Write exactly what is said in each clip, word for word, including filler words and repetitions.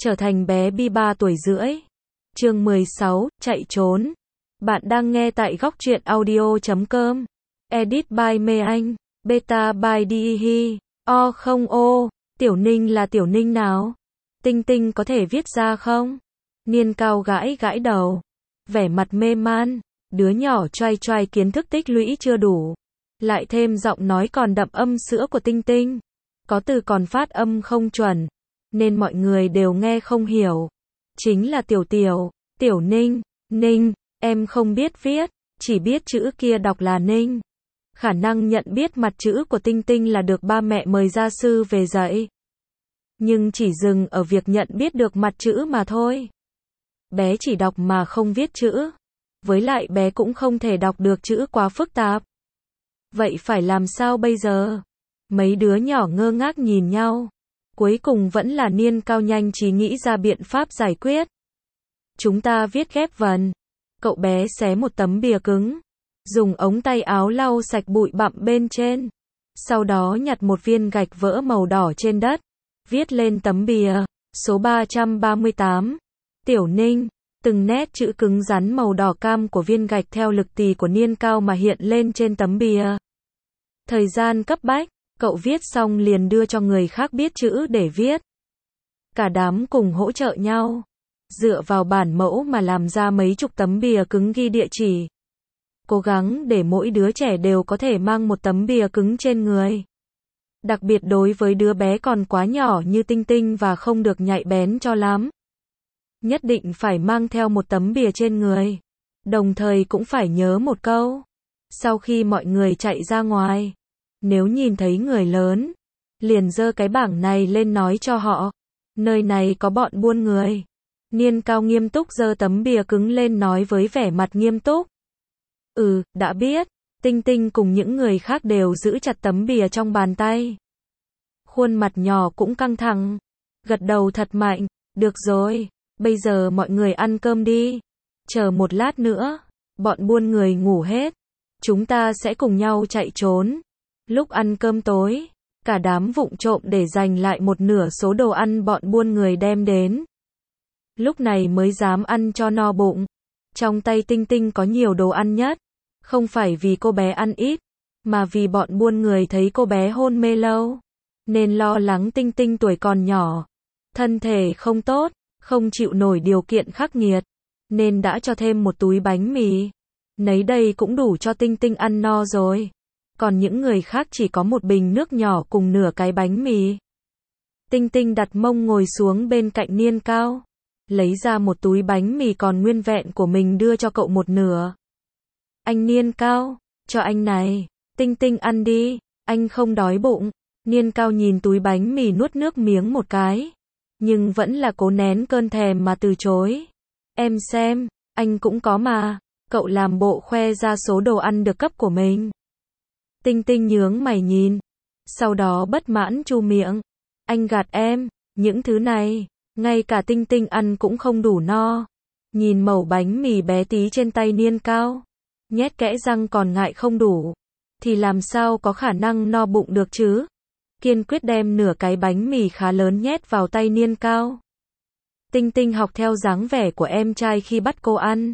trở thành bé Bi ba tuổi rưỡi. Chương mười sáu, chạy trốn. Bạn đang nghe tại góc truyện audio chấm com. Edit by Mê Anh. Beta by Dihi. O không ô. Tiểu Ninh là Tiểu Ninh nào? Tinh Tinh có thể viết ra không? Niên Cao gãi gãi đầu. Vẻ mặt mê man. Đứa nhỏ choai choai kiến thức tích lũy chưa đủ. Lại thêm giọng nói còn đậm âm sữa của Tinh Tinh. Có từ còn phát âm không chuẩn. Nên mọi người đều nghe không hiểu. Chính là Tiểu Tiểu, Tiểu Ninh, Ninh, em không biết viết, chỉ biết chữ kia đọc là Ninh. Khả năng nhận biết mặt chữ của Tinh Tinh là được ba mẹ mời gia sư về dạy. Nhưng chỉ dừng ở việc nhận biết được mặt chữ mà thôi. Bé chỉ đọc mà không viết chữ. Với lại bé cũng không thể đọc được chữ quá phức tạp. Vậy phải làm sao bây giờ? Mấy đứa nhỏ ngơ ngác nhìn nhau. Cuối cùng vẫn là Niên Cao nhanh trí nghĩ ra biện pháp giải quyết. Chúng ta viết ghép vần. Cậu bé xé một tấm bìa cứng. Dùng ống tay áo lau sạch bụi bặm bên trên. Sau đó nhặt một viên gạch vỡ màu đỏ trên đất. Viết lên tấm bìa. Số ba trăm ba mươi tám. Tiểu Ninh. Từng nét chữ cứng rắn màu đỏ cam của viên gạch theo lực tì của Niên Cao mà hiện lên trên tấm bìa. Thời gian cấp bách. Cậu viết xong liền đưa cho người khác biết chữ để viết. Cả đám cùng hỗ trợ nhau. Dựa vào bản mẫu mà làm ra mấy chục tấm bìa cứng ghi địa chỉ. Cố gắng để mỗi đứa trẻ đều có thể mang một tấm bìa cứng trên người. Đặc biệt đối với đứa bé còn quá nhỏ như Tinh Tinh và không được nhạy bén cho lắm. Nhất định phải mang theo một tấm bìa trên người. Đồng thời cũng phải nhớ một câu. Sau khi mọi người chạy ra ngoài, nếu nhìn thấy người lớn, liền giơ cái bảng này lên nói cho họ. Nơi này có bọn buôn người. Niên Cao nghiêm túc giơ tấm bìa cứng lên nói với vẻ mặt nghiêm túc. Ừ, đã biết. Tinh Tinh cùng những người khác đều giữ chặt tấm bìa trong bàn tay. Khuôn mặt nhỏ cũng căng thẳng. Gật đầu thật mạnh. Được rồi, bây giờ mọi người ăn cơm đi. Chờ một lát nữa, bọn buôn người ngủ hết. Chúng ta sẽ cùng nhau chạy trốn. Lúc ăn cơm tối, cả đám vụng trộm để dành lại một nửa số đồ ăn bọn buôn người đem đến. Lúc này mới dám ăn cho no bụng. Trong tay Tinh Tinh có nhiều đồ ăn nhất. Không phải vì cô bé ăn ít, mà vì bọn buôn người thấy cô bé hôn mê lâu. Nên lo lắng Tinh Tinh tuổi còn nhỏ. Thân thể không tốt, không chịu nổi điều kiện khắc nghiệt. Nên đã cho thêm một túi bánh mì. Nấy đây cũng đủ cho Tinh Tinh ăn no rồi. Còn những người khác chỉ có một bình nước nhỏ cùng nửa cái bánh mì. Tinh Tinh đặt mông ngồi xuống bên cạnh Niên Cao. Lấy ra một túi bánh mì còn nguyên vẹn của mình đưa cho cậu một nửa. Anh Niên Cao, cho anh này. Tinh Tinh ăn đi, anh không đói bụng. Niên Cao nhìn túi bánh mì nuốt nước miếng một cái. Nhưng vẫn là cố nén cơn thèm mà từ chối. Em xem, anh cũng có mà. Cậu làm bộ khoe ra số đồ ăn được cấp của mình. Tinh Tinh nhướng mày nhìn. Sau đó bất mãn chu miệng. Anh gạt em, những thứ này, ngay cả Tinh Tinh ăn cũng không đủ no. Nhìn mẩu bánh mì bé tí trên tay Niên Cao. Nhét kẽ răng còn ngại không đủ. Thì làm sao có khả năng no bụng được chứ? Kiên quyết đem nửa cái bánh mì khá lớn nhét vào tay Niên Cao. Tinh Tinh học theo dáng vẻ của em trai khi bắt cô ăn.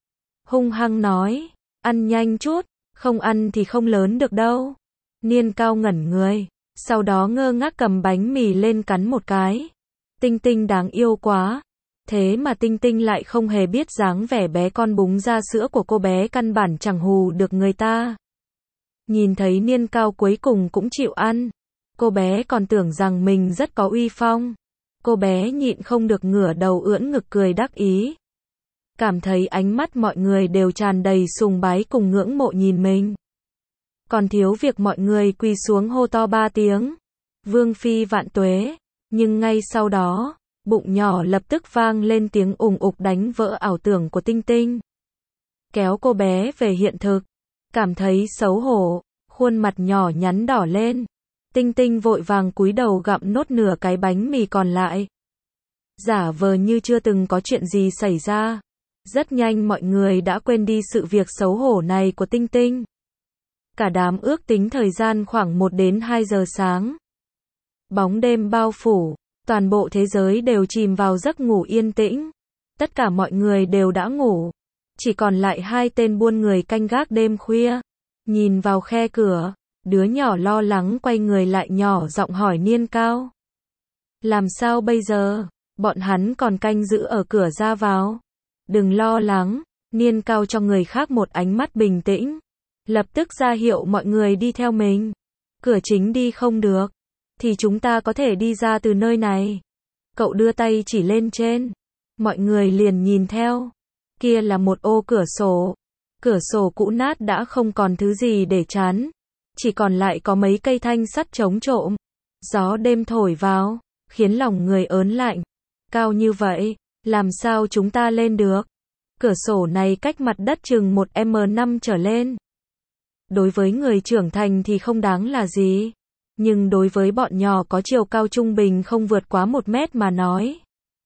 Hung hăng nói, ăn nhanh chút. Không ăn thì không lớn được đâu. Niên Cao ngẩn người. Sau đó ngơ ngác cầm bánh mì lên cắn một cái. Tinh Tinh đáng yêu quá. Thế mà Tinh Tinh lại không hề biết dáng vẻ bé con búng ra sữa của cô bé căn bản chẳng hù được người ta. Nhìn thấy Niên Cao cuối cùng cũng chịu ăn. Cô bé còn tưởng rằng mình rất có uy phong. Cô bé nhịn không được ngửa đầu ưỡn ngực cười đắc ý. Cảm thấy ánh mắt mọi người đều tràn đầy sùng bái cùng ngưỡng mộ nhìn mình. Còn thiếu việc mọi người quỳ xuống hô to ba tiếng. Vương phi vạn tuế. Nhưng ngay sau đó, bụng nhỏ lập tức vang lên tiếng ùng ục đánh vỡ ảo tưởng của Tinh Tinh. Kéo cô bé về hiện thực. Cảm thấy xấu hổ, khuôn mặt nhỏ nhắn đỏ lên. Tinh Tinh vội vàng cúi đầu gặm nốt nửa cái bánh mì còn lại. Giả vờ như chưa từng có chuyện gì xảy ra. Rất nhanh mọi người đã quên đi sự việc xấu hổ này của Tinh Tinh. Cả đám ước tính thời gian khoảng một đến hai giờ sáng. Bóng đêm bao phủ, Toàn bộ thế giới đều chìm vào giấc ngủ yên tĩnh. Tất cả mọi người đều đã ngủ. Chỉ còn lại hai tên buôn người canh gác đêm khuya. Nhìn vào khe cửa, đứa nhỏ lo lắng quay người lại nhỏ giọng hỏi Niên Cao. Làm sao bây giờ? Bọn hắn còn canh giữ ở cửa ra vào. Đừng lo lắng, Niên Cao cho người khác một ánh mắt bình tĩnh. Lập tức ra hiệu mọi người đi theo mình. Cửa chính đi không được, thì chúng ta có thể đi ra từ nơi này. Cậu đưa tay chỉ lên trên. Mọi người liền nhìn theo. Kia là một ô cửa sổ. Cửa sổ cũ nát đã không còn thứ gì để chắn. Chỉ còn lại có mấy cây thanh sắt chống trộm. Gió đêm thổi vào, khiến lòng người ớn lạnh. Cao như vậy, làm sao chúng ta lên được? Cửa sổ này cách mặt đất chừng một mét năm trở lên. Đối với người trưởng thành thì không đáng là gì. Nhưng đối với bọn nhỏ có chiều cao trung bình không vượt quá một mét mà nói.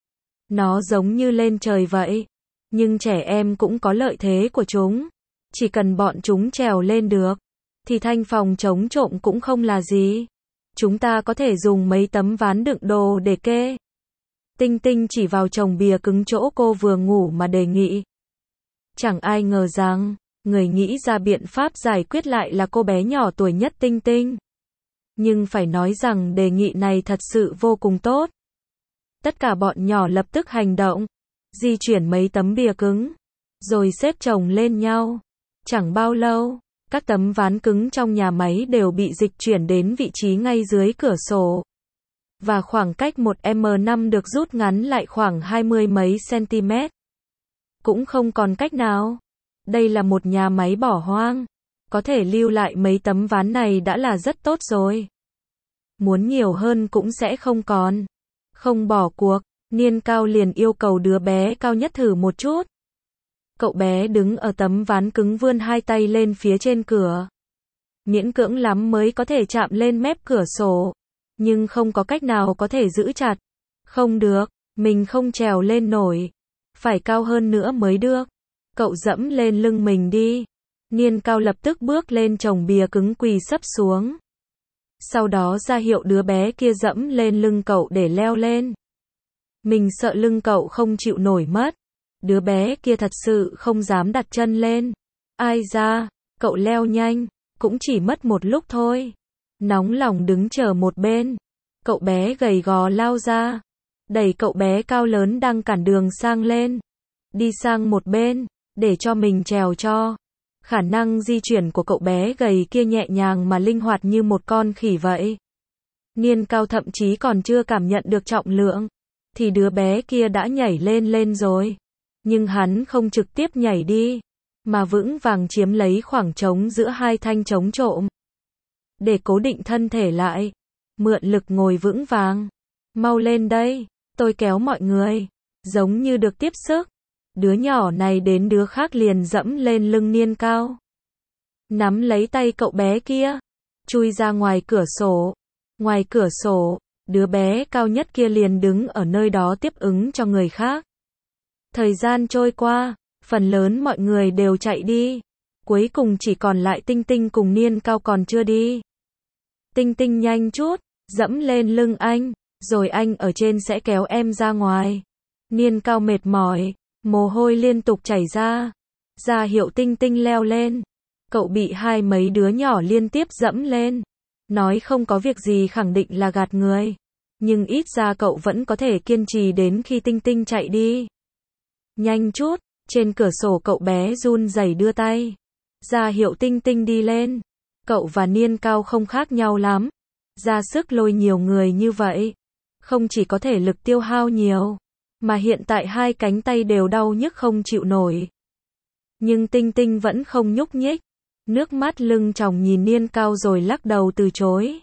Nó giống như lên trời vậy. Nhưng trẻ em cũng có lợi thế của chúng. Chỉ cần bọn chúng trèo lên được, thì thanh phòng chống trộm cũng không là gì. Chúng ta có thể dùng mấy tấm ván đựng đồ để kê. Tinh Tinh chỉ vào chồng bìa cứng chỗ cô vừa ngủ mà đề nghị. Chẳng ai ngờ rằng, người nghĩ ra biện pháp giải quyết lại là cô bé nhỏ tuổi nhất Tinh Tinh. Nhưng phải nói rằng đề nghị này thật sự vô cùng tốt. Tất cả bọn nhỏ lập tức hành động, di chuyển mấy tấm bìa cứng, rồi xếp chồng lên nhau. Chẳng bao lâu, các tấm ván cứng trong nhà máy đều bị dịch chuyển đến vị trí ngay dưới cửa sổ. Và khoảng cách một mét năm được rút ngắn lại khoảng hai mươi mấy cm. Cũng không còn cách nào. Đây là một nhà máy bỏ hoang. Có thể lưu lại mấy tấm ván này đã là rất tốt rồi. Muốn nhiều hơn cũng sẽ không còn. Không bỏ cuộc, Niên Cao liền yêu cầu đứa bé cao nhất thử một chút. Cậu bé đứng ở tấm ván cứng vươn hai tay lên phía trên cửa. Miễn cưỡng lắm mới có thể chạm lên mép cửa sổ. Nhưng không có cách nào có thể giữ chặt. Không được, mình không trèo lên nổi. Phải cao hơn nữa mới được. Cậu dẫm lên lưng mình đi. Niên Cao lập tức bước lên chồng bìa cứng quỳ sấp xuống. Sau đó ra hiệu đứa bé kia dẫm lên lưng cậu để leo lên. Mình sợ lưng cậu không chịu nổi mất. Đứa bé kia thật sự không dám đặt chân lên. Ai da, cậu leo nhanh, cũng chỉ mất một lúc thôi. Nóng lòng đứng chờ một bên. Cậu bé gầy gò lao ra. Đẩy cậu bé cao lớn đang cản đường sang lên. Đi sang một bên, để cho mình trèo cho. Khả năng di chuyển của cậu bé gầy kia nhẹ nhàng mà linh hoạt như một con khỉ vậy. Niên Cao thậm chí còn chưa cảm nhận được trọng lượng. Thì đứa bé kia đã nhảy lên lên rồi. Nhưng hắn không trực tiếp nhảy đi. Mà vững vàng chiếm lấy khoảng trống giữa hai thanh chống trộm. Để cố định thân thể lại. Mượn lực ngồi vững vàng. Mau lên đây, tôi kéo mọi người. Giống như được tiếp sức. Đứa nhỏ này đến đứa khác liền dẫm lên lưng Niên Cao. Nắm lấy tay cậu bé kia. Chui ra ngoài cửa sổ. Ngoài cửa sổ, đứa bé cao nhất kia liền đứng ở nơi đó tiếp ứng cho người khác. Thời gian trôi qua, phần lớn mọi người đều chạy đi. Cuối cùng chỉ còn lại Tinh Tinh cùng Niên Cao còn chưa đi. Tinh Tinh nhanh chút, dẫm lên lưng anh, rồi anh ở trên sẽ kéo em ra ngoài. Niên Cao mệt mỏi, mồ hôi liên tục chảy ra. Ra hiệu Tinh Tinh leo lên. Cậu bị hai mấy đứa nhỏ liên tiếp dẫm lên. Nói không có việc gì khẳng định là gạt người. Nhưng ít ra cậu vẫn có thể kiên trì đến khi Tinh Tinh chạy đi. Nhanh chút, trên cửa sổ cậu bé run rẩy đưa tay. Ra hiệu Tinh Tinh đi lên. Cậu và Niên Cao không khác nhau lắm. Ra sức lôi nhiều người như vậy. Không chỉ có thể lực tiêu hao nhiều. Mà hiện tại hai cánh tay đều đau nhức không chịu nổi. Nhưng Tinh Tinh vẫn không nhúc nhích. Nước mắt lưng tròng nhìn Niên Cao rồi lắc đầu từ chối.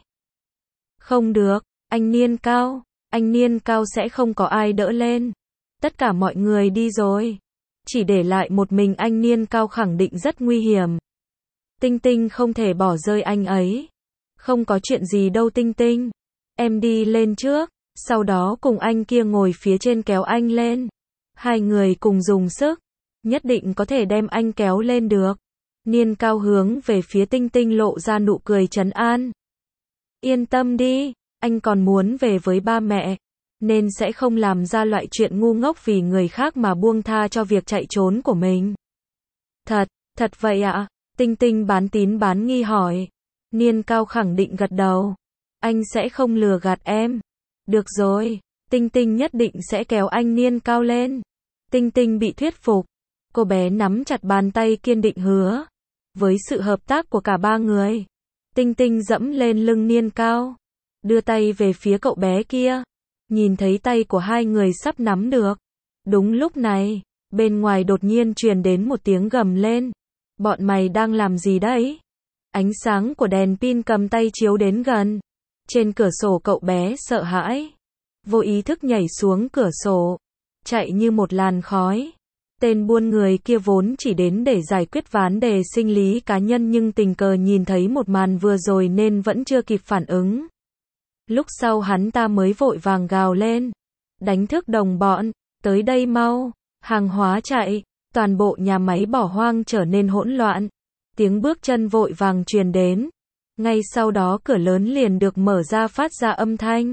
Không được, anh Niên Cao. Anh Niên Cao sẽ không có ai đỡ lên. Tất cả mọi người đi rồi. Chỉ để lại một mình anh Niên Cao khẳng định rất nguy hiểm. Tinh Tinh không thể bỏ rơi anh ấy. Không có chuyện gì đâu Tinh Tinh. Em đi lên trước, sau đó cùng anh kia ngồi phía trên kéo anh lên. Hai người cùng dùng sức, nhất định có thể đem anh kéo lên được. Niên Cao hướng về phía Tinh Tinh lộ ra nụ cười trấn an. Yên tâm đi, anh còn muốn về với ba mẹ. nên sẽ không làm ra loại chuyện ngu ngốc vì người khác mà buông tha cho việc chạy trốn của mình. Thật, thật vậy ạ? Tinh Tinh bán tín bán nghi hỏi. Niên Cao khẳng định gật đầu. Anh sẽ không lừa gạt em. Được rồi, Tinh Tinh nhất định sẽ kéo anh Niên Cao lên. Tinh Tinh bị thuyết phục. Cô bé nắm chặt bàn tay kiên định hứa. Với sự hợp tác của cả ba người, Tinh Tinh dẫm lên lưng Niên Cao, đưa tay về phía cậu bé kia. Nhìn thấy tay của hai người sắp nắm được. Đúng lúc này, bên ngoài đột nhiên truyền đến một tiếng gầm lên. Bọn mày đang làm gì đấy? Ánh sáng của đèn pin cầm tay chiếu đến gần. Trên cửa sổ cậu bé sợ hãi, vô ý thức nhảy xuống cửa sổ, chạy như một làn khói. Tên buôn người kia vốn chỉ đến để giải quyết vấn đề sinh lý cá nhân nhưng tình cờ nhìn thấy một màn vừa rồi nên vẫn chưa kịp phản ứng. Lúc sau hắn ta mới vội vàng gào lên. Đánh thức đồng bọn, tới đây mau, hàng hóa chạy, toàn bộ nhà máy bỏ hoang trở nên hỗn loạn. Tiếng bước chân vội vàng truyền đến. Ngay sau đó cửa lớn liền được mở ra phát ra âm thanh.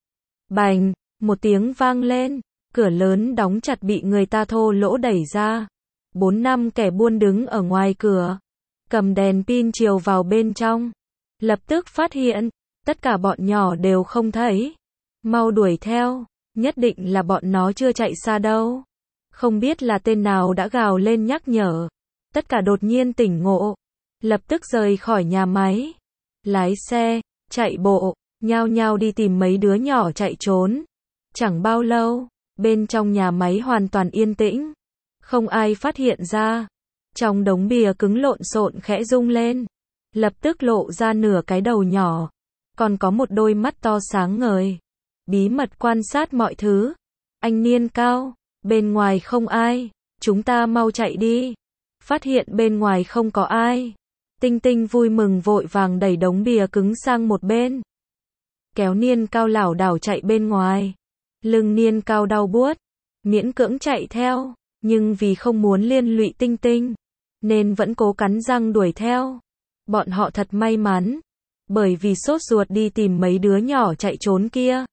Bành, một tiếng vang lên, cửa lớn đóng chặt bị người ta thô lỗ đẩy ra. Bốn năm kẻ buôn đứng ở ngoài cửa, cầm đèn pin chiếu vào bên trong. Lập tức phát hiện, tất cả bọn nhỏ đều không thấy. Mau đuổi theo, nhất định là bọn nó chưa chạy xa đâu. Không biết là tên nào đã gào lên nhắc nhở. Tất cả đột nhiên tỉnh ngộ, lập tức rời khỏi nhà máy. Lái xe, chạy bộ, nhao nhao đi tìm mấy đứa nhỏ chạy trốn. Chẳng bao lâu, bên trong nhà máy hoàn toàn yên tĩnh. Không ai phát hiện ra. Trong đống bìa cứng lộn xộn khẽ rung lên. Lập tức lộ ra nửa cái đầu nhỏ. Còn có một đôi mắt to sáng ngời. Bí mật quan sát mọi thứ. Anh Niên Cao, bên ngoài không ai. Chúng ta mau chạy đi. Phát hiện bên ngoài không có ai. Tinh Tinh vui mừng vội vàng đẩy đống bìa cứng sang một bên. Kéo Niên Cao lảo đảo chạy bên ngoài. Lưng Niên Cao đau buốt. Miễn cưỡng chạy theo. Nhưng vì không muốn liên lụy Tinh Tinh, nên vẫn cố cắn răng đuổi theo. Bọn họ thật may mắn. Bởi vì sốt ruột đi tìm mấy đứa nhỏ chạy trốn kia,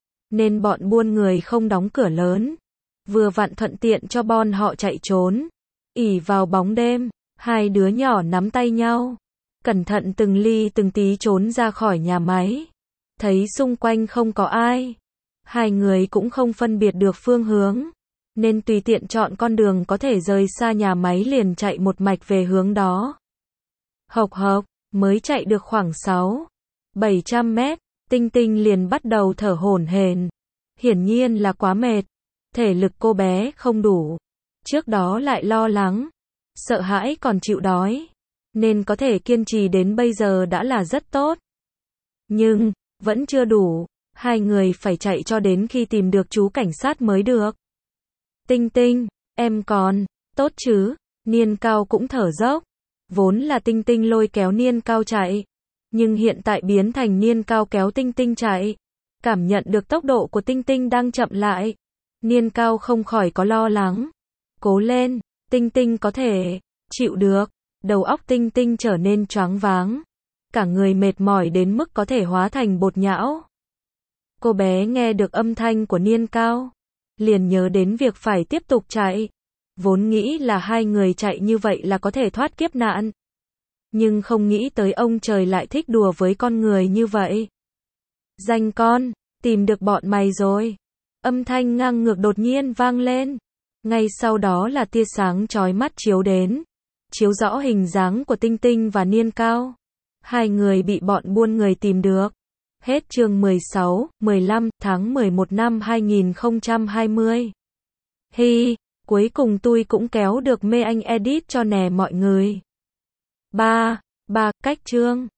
nên bọn buôn người không đóng cửa lớn. Vừa vặn thuận tiện cho bọn họ chạy trốn. Ỷ vào bóng đêm, hai đứa nhỏ nắm tay nhau, cẩn thận từng ly từng tí trốn ra khỏi nhà máy. Thấy xung quanh không có ai, hai người cũng không phân biệt được phương hướng, nên tùy tiện chọn con đường có thể rời xa nhà máy liền chạy một mạch về hướng đó. Hộc hộc, mới chạy được khoảng sáu, bảy trăm mét, Tinh Tinh liền bắt đầu thở hổn hển. Hiển nhiên là quá mệt, thể lực cô bé không đủ. Trước đó lại lo lắng, sợ hãi còn chịu đói, nên có thể kiên trì đến bây giờ đã là rất tốt. Nhưng, vẫn chưa đủ, hai người phải chạy cho đến khi tìm được chú cảnh sát mới được. Tinh Tinh, em còn tốt chứ? Niên Cao cũng thở dốc. Vốn là Tinh Tinh lôi kéo Niên Cao chạy, nhưng hiện tại biến thành Niên Cao kéo Tinh Tinh chạy. Cảm nhận được tốc độ của Tinh Tinh đang chậm lại, Niên Cao không khỏi có lo lắng. Cố lên, Tinh Tinh có thể chịu được. Đầu óc Tinh Tinh trở nên choáng váng, cả người mệt mỏi đến mức có thể hóa thành bột nhão. Cô bé nghe được âm thanh của Niên Cao, liền nhớ đến việc phải tiếp tục chạy. Vốn nghĩ là hai người chạy như vậy là có thể thoát kiếp nạn, nhưng không nghĩ tới ông trời lại thích đùa với con người như vậy. Danh con, tìm được bọn mày rồi. Âm thanh ngang ngược đột nhiên vang lên. Ngay sau đó là tia sáng chói mắt chiếu đến, chiếu rõ hình dáng của Tinh Tinh và Niên Cao. Hai người bị bọn buôn người tìm được. Hết chương mười sáu, mười lăm tháng mười một năm hai nghìn không trăm hai mươi. Hi, cuối cùng tôi cũng kéo được mê anh edit cho nè mọi người. ba. ba. Cách chương